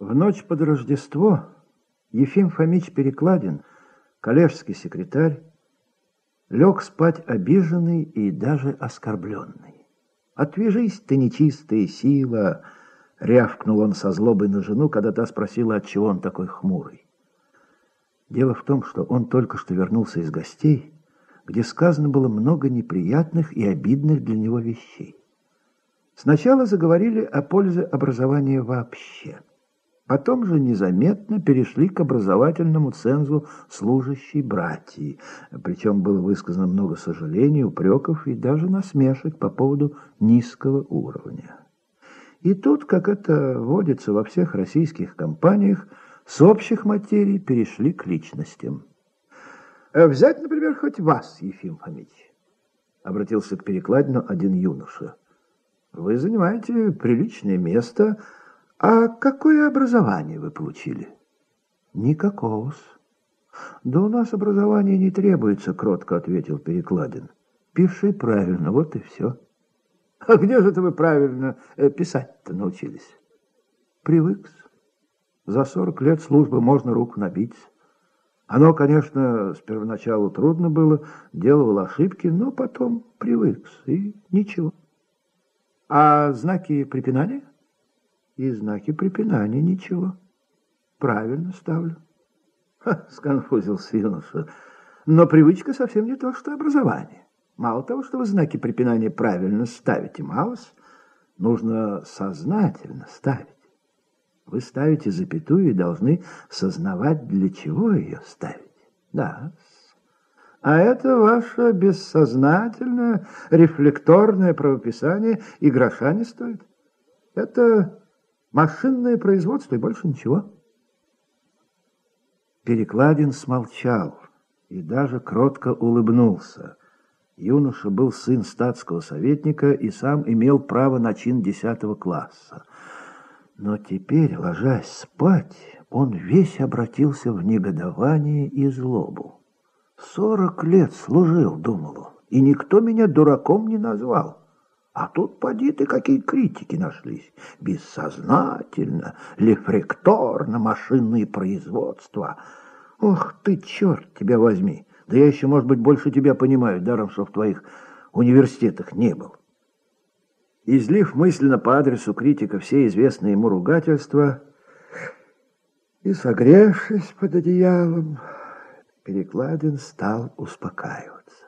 В ночь под Рождество Ефим Фомич Перекладин, коллежский секретарь, лег спать обиженный и даже оскорбленный. «Отвяжись ты, нечистая сила!» — рявкнул он со злобой на жену, когда та спросила, отчего он такой хмурый. Дело в том, что он только что вернулся из гостей, где сказано было много неприятных и обидных для него вещей. Сначала заговорили о пользе образования вообще. Потом же незаметно перешли к образовательному цензу служащей братьи. Причем было высказано много сожалений, упреков и даже насмешек по поводу низкого уровня. И тут, как это водится во всех российских компаниях, с общих материй перешли к личностям. «Взять, например, хоть вас, Ефим Фомич», — обратился к Перекладину один юноша. «Вы занимаете приличное место. А какое образование вы получили?» «Никакого-с». «Да у нас образование не требуется», — кротко ответил Перекладин. «Пиши правильно, вот и все». «А где же это вы правильно писать-то научились?» «Привык. За 40 лет службы можно руку набить. Оно, конечно, с первоначалу трудно было, делал ошибки, но потом привык, и ничего». «А знаки препинания?» «И знаки препинания ничего. Правильно ставлю». Сконфузился юноша. «Но привычка совсем не то, что образование. Мало того, что вы знаки препинания правильно ставите, малость, нужно сознательно ставить. Вы ставите запятую и должны сознавать, для чего ее ставить. Да. А это ваше бессознательное, рефлекторное правописание и гроша не стоит. Это машинное производство и больше ничего». Перекладин смолчал и даже кротко улыбнулся. Юноша был сын статского советника и сам имел право на чин 10 класса. Но теперь, ложась спать, он весь обратился в негодование и злобу. 40 лет служил, думал он, и никто меня дураком не назвал. А тут, поди ты, какие критики нашлись. Бессознательно, рефлекторно, машинные производства. Ох ты, черт тебя возьми! Да я еще, может быть, больше тебя понимаю, даром, что в твоих университетах не был. Излив мысленно по адресу критика все известные ему ругательства и согревшись под одеялом, Перекладин стал успокаиваться.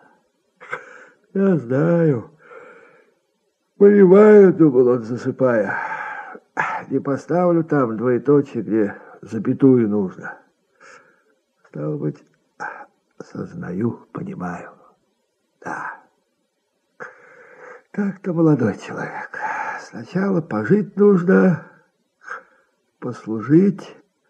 «Я знаю. Понимаю, — думал он, засыпая, — не поставлю там двоеточие, где запятую нужно. Стало быть, сознаю, понимаю. Да. Так-то, молодой человек. Сначала пожить нужно, послужить,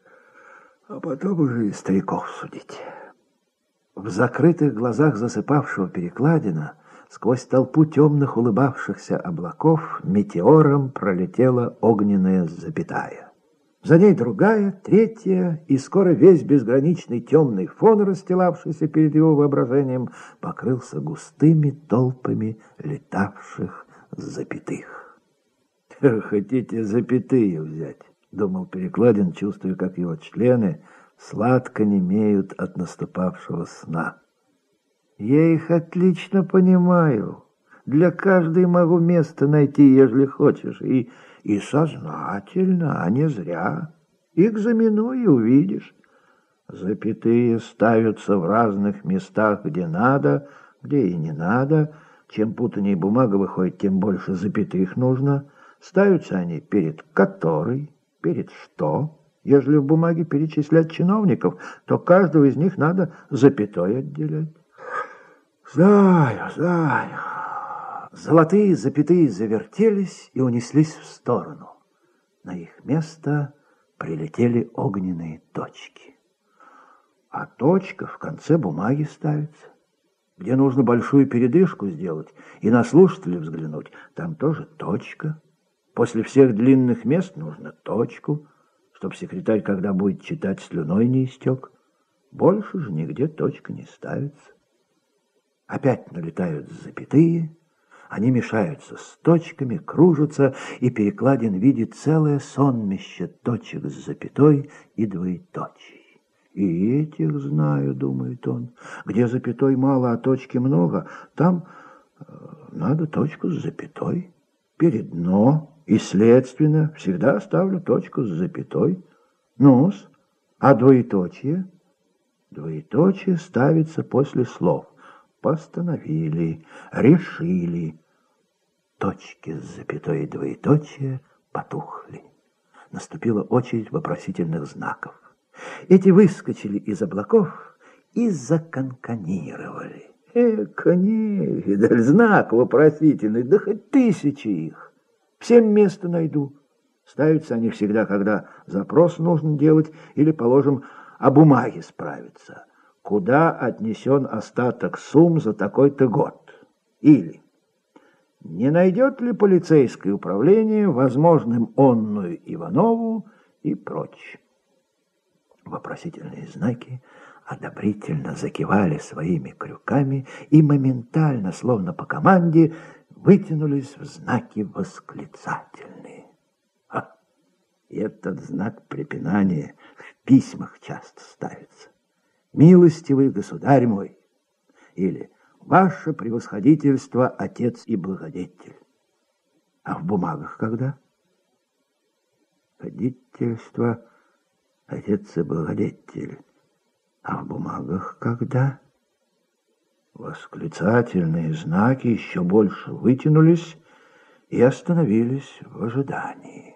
а потом уже и стариков судить». В закрытых глазах засыпавшего Перекладина сквозь толпу темных улыбавшихся облаков метеором пролетела огненная запятая. За ней другая, третья, и скоро весь безграничный темный фон, расстилавшийся перед его воображением, покрылся густыми толпами летавших запятых. «Хотите запятые взять?» — думал Перекладин, чувствуя, как его члены сладко немеют от наступавшего сна. «Я их отлично понимаю. Для каждой могу место найти, ежели хочешь, и сознательно, а не зря. Экзаменуй и увидишь. Запятые ставятся в разных местах, где надо, где и не надо. Чем путанее бумага выходит, тем больше запятых нужно. Ставятся они перед которой, перед что. Ежели в бумаге перечислять чиновников, то каждого из них надо запятой отделять». «Знаю, знаю». Золотые запятые завертелись и унеслись в сторону. На их место прилетели огненные точки. А точка в конце бумаги ставится. Где нужно большую передышку сделать и на слушателя взглянуть, там тоже точка. После всех длинных мест нужно точку, чтоб секретарь, когда будет читать, слюной не истек. Больше же нигде точка не ставится. Опять налетают запятые, Они мешаются с точками, кружатся, и Перекладин видит целое сонмище точек с запятой и двоеточий. «И этих знаю, — думает он, — где запятой мало, а точки много, там надо точку с запятой. Перед «но» и, следственно, всегда ставлю точку с запятой. Ну-с, а двоеточие? Двоеточие ставится после слов «постановили», «решили». Точки с запятой и двоеточие потухли. Наступила очередь вопросительных знаков. Эти выскочили из облаков и законканировали. Не видаль, знак вопросительный, да хоть 1000 их. Всем место найду. Ставятся они всегда, когда запрос нужно делать или, положим, о бумаге справиться. Куда отнесен остаток сумм за такой-то год? Или не найдет ли полицейское управление возможным онную Иванову и прочь. Вопросительные знаки одобрительно закивали своими крюками и моментально, словно по команде, вытянулись в знаки восклицательные. Этот знак препинания в письмах часто ставится. «Милостивый государь мой» или «Ваше превосходительство, отец и благодетель». А в бумагах когда? «Ходительство, отец и благодетель». А в бумагах когда? Восклицательные знаки еще больше вытянулись и остановились в ожидании.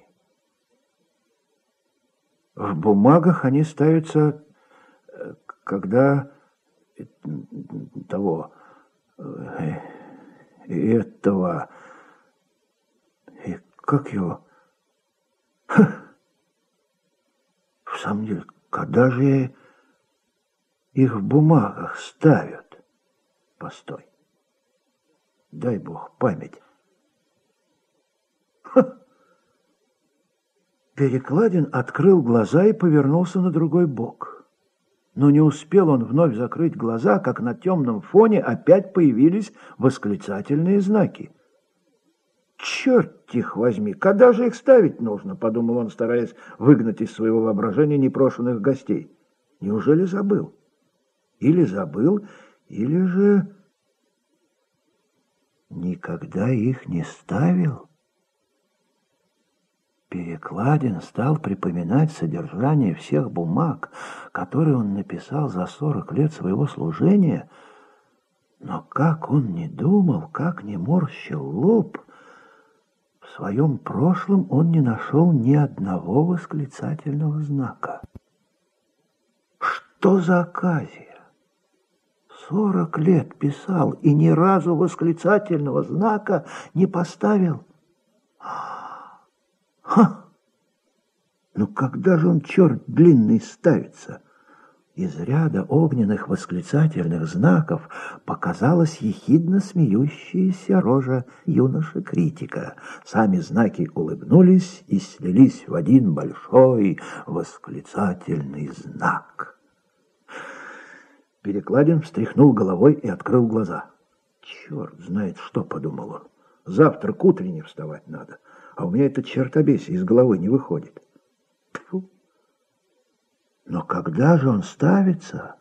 В бумагах они ставятся, когда того, этого, и как его? В самом деле, когда же их в бумагах ставят? Постой. Дай Бог память. Перекладин открыл глаза и повернулся на другой бок. Но не успел он вновь закрыть глаза, как на темном фоне опять появились восклицательные знаки. «Черт их возьми, когда же их ставить нужно?» — подумал он, стараясь выгнать из своего воображения непрошенных гостей. «Неужели забыл? Или забыл, или же никогда их не ставил?» Перекладин стал припоминать содержание всех бумаг, которые он написал за 40 лет своего служения, но как он не думал, как не морщил лоб, в своем прошлом он не нашел ни одного восклицательного знака. Что за оказия? 40 лет писал и ни разу восклицательного знака не поставил. Ну когда же он, черт длинный, ставится? Из ряда огненных восклицательных знаков показалась ехидно смеющаяся рожа юноши-критика. Сами знаки улыбнулись и слились в один большой восклицательный знак. Перекладин встряхнул головой и открыл глаза. «Черт знает что», — подумал он. «Завтра к утренне вставать надо, а у меня это чертобесие из головы не выходит». Тьфу. Но когда же он ставится?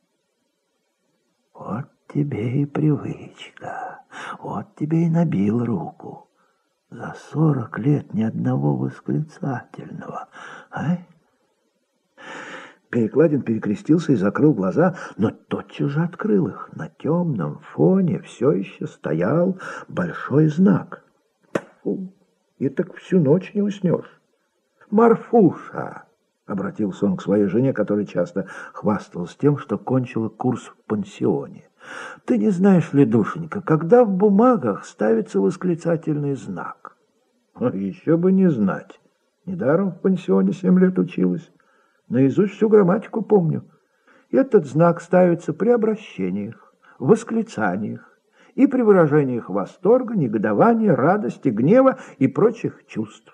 Вот тебе и привычка, вот тебе и набил руку. За 40 лет ни одного восклицательного, а? Перекладин перекрестился и закрыл глаза, но тотчас же открыл их. На темном фоне все еще стоял большой знак. Фу, и так всю ночь не уснешь. «Марфуша!» — обратился он к своей жене, которая часто хвасталась тем, что кончила курс в пансионе. «Ты не знаешь ли, душенька, когда в бумагах ставится восклицательный знак?» «Еще бы не знать. Недаром в пансионе 7 лет училась. Наизусть всю грамматику помню. Этот знак ставится при обращениях, восклицаниях и при выражениях восторга, негодования, радости, гнева и прочих чувств».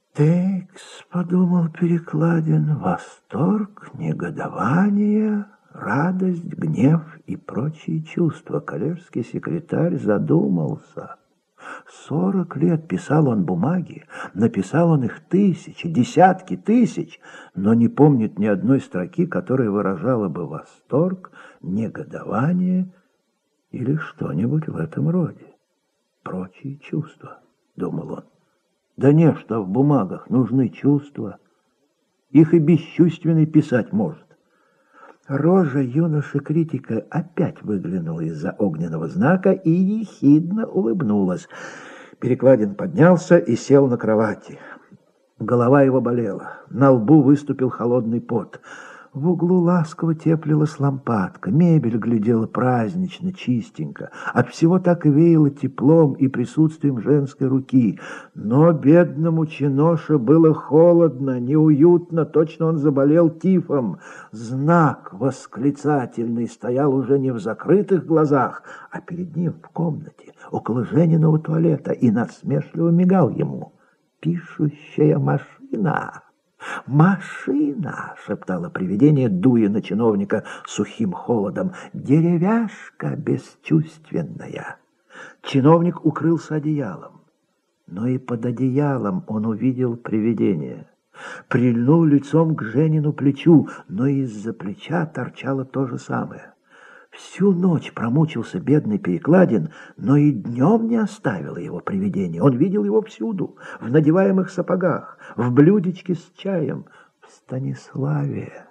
«Текс», — подумал Перекладин, — «восторг, негодование, Радость, гнев и прочие чувства. Коллежский секретарь задумался. 40 лет писал он бумаги, написал он их тысячи, десятки тысяч, но не помнит ни одной строки, которая выражала бы восторг, негодование или что-нибудь в этом роде. Прочие чувства, думал он. Да не, что в бумагах нужны чувства. Их и бесчувственный писать может. Рожа юноши-критика опять выглянула из-за огненного знака и ехидно улыбнулась. Перекладин поднялся и сел на кровати. Голова его болела, на лбу выступил холодный пот. В углу ласково теплилась лампадка, мебель глядела празднично, чистенько. От всего так и веяло теплом и присутствием женской руки. Но бедному чиноше было холодно, неуютно, точно он заболел тифом. Знак восклицательный стоял уже не в закрытых глазах, а перед ним в комнате, около Жениного туалета, и насмешливо мигал ему. «Пишущая машина!» «Машина!» — шептало привидение, дуя на чиновника сухим холодом. «Деревяшка бесчувственная!» Чиновник укрылся одеялом, но и под одеялом он увидел привидение. Прильнул лицом к Женину плечу, но из-за плеча торчало то же самое. Всю ночь промучился бедный Перекладин, но и днем не оставило его привидение. Он видел его всюду, в надеваемых сапогах, в блюдечке с чаем, в Станиславе.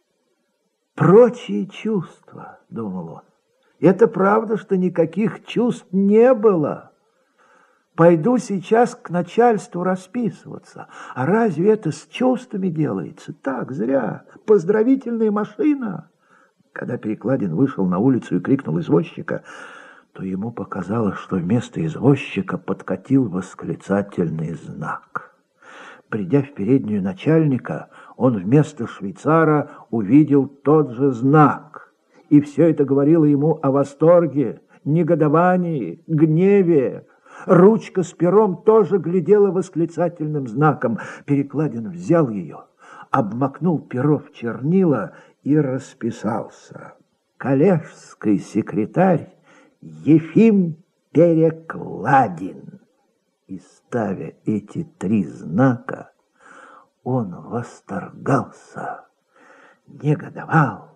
Прочие чувства, думал он. Это правда, что никаких чувств не было. Пойду сейчас к начальству расписываться. А разве это с чувствами делается? Так, зря. Поздравительная машина. Когда Перекладин вышел на улицу и крикнул извозчика, то ему показалось, что вместо извозчика подкатил восклицательный знак. Придя в переднюю начальника, он вместо швейцара увидел тот же знак. И все это говорило ему о восторге, негодовании, гневе. Ручка с пером тоже глядела восклицательным знаком. Перекладин взял ее, обмакнул перо в чернила и расписался. Коллежский секретарь Ефим Перекладин. И ставя эти 3 знака, он восторгался, негодовал,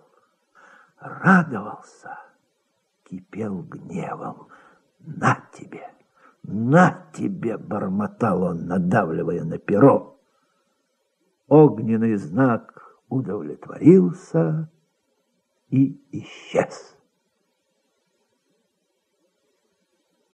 радовался, кипел гневом. На тебе, бормотал он, надавливая на перо. Огненный знак удовлетворился и исчез.